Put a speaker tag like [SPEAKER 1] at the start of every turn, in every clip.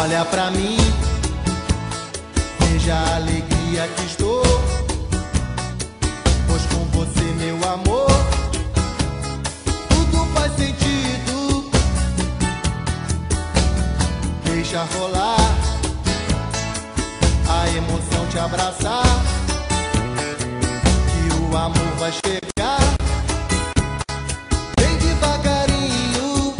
[SPEAKER 1] Olha pra mim, veja a alegria que estou, pois com você, meu amor, tudo faz sentido. Deixa rolar a emoção, te abraçar, que o amor vai chegar bem devagarinho.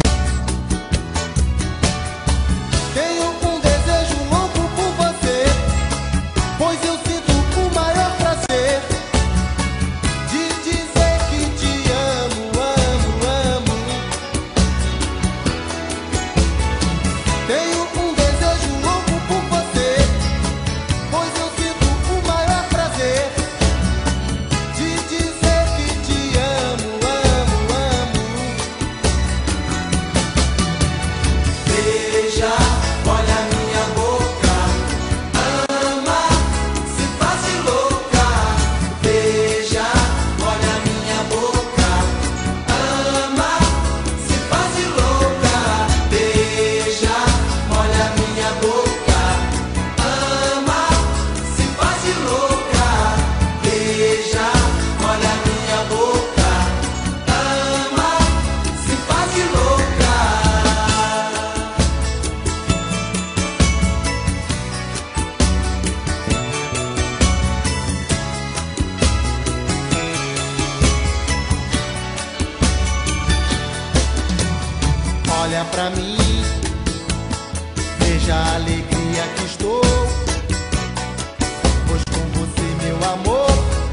[SPEAKER 1] Tenho um desejo louco por você, pois eu sinto o maior prazer de dizer que te amo, amo, amo. Tenho um desejo louco por você, pois eu sinto o maior prazer de dizer que te amo, amo, amo.
[SPEAKER 2] Beija, olha minha boca, ama, se faz de louca. Beija, olha minha boca, ama, se faz de louca. Beija, olha minha boca, ama, se faz de louca. Beija, olha minha boca, ama, se faz de louca.
[SPEAKER 1] Olha pra mim, veja a alegria que estou, pois com você, meu amor,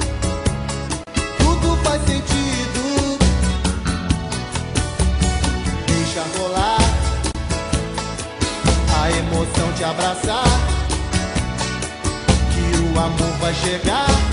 [SPEAKER 1] tudo faz sentido. Deixa rolar a emoção, te abraçar, que o amor vai chegar